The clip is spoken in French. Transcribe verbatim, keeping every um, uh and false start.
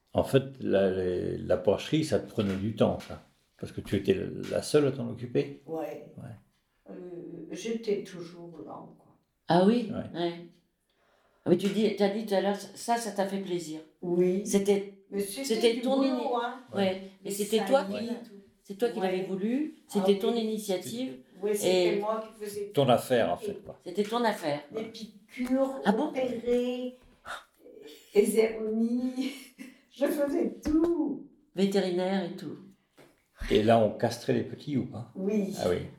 En fait, la, la, la porcherie, ça te prenait du temps, ça. Parce que tu étais la seule à t'en occuper. Ouais. Ouais. Euh, j'étais toujours là, quoi. Ah oui, Ouais. ouais. Ah, mais tu dis, as dit tout à l'heure, ça, ça t'a fait plaisir. Oui. C'était, Mais c'était, c'était du ton boulot, ini- hein. ouais. Mais Les c'était toi qui, saillies, Ouais. tout. c'est toi qui Ouais. l'avais voulu. Ah C'était ton oui. initiative. Oui, c'était Et- moi qui faisais Ton tout. affaire, en fait, quoi. C'était ton affaire. Les piqûres, Ah bon opérer, les zéromies, je faisais tout. Vétérinaire et tout. Et là, on castrait les petits ou pas? Oui. Ah oui.